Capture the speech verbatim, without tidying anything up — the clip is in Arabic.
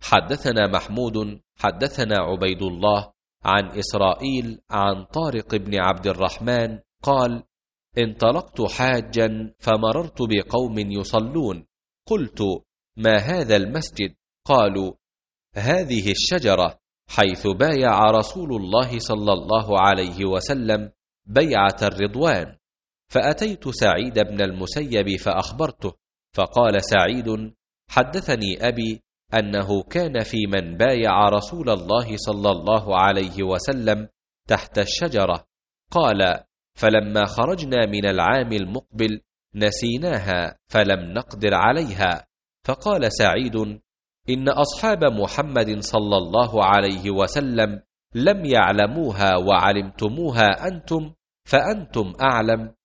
حدثنا محمود حدثنا عبيد الله عن إسرائيل عن طارق بن عبد الرحمن قال: انطلقت حاجا فمررت بقوم يصلون، قلت: ما هذا المسجد؟ قالوا: هذه الشجرة حيث بايع رسول الله صلى الله عليه وسلم بيعة الرضوان. فأتيت سعيد بن المسيب فأخبرته، فقال سعيد: حدثني أبي أنه كان في من بايع رسول الله صلى الله عليه وسلم تحت الشجرة. قال: فلما خرجنا من العام المقبل نسيناها فلم نقدر عليها. فقال سعيد: إن أصحاب محمد صلى الله عليه وسلم لم يعلموها وعلمتموها أنتم، فأنتم أعلم،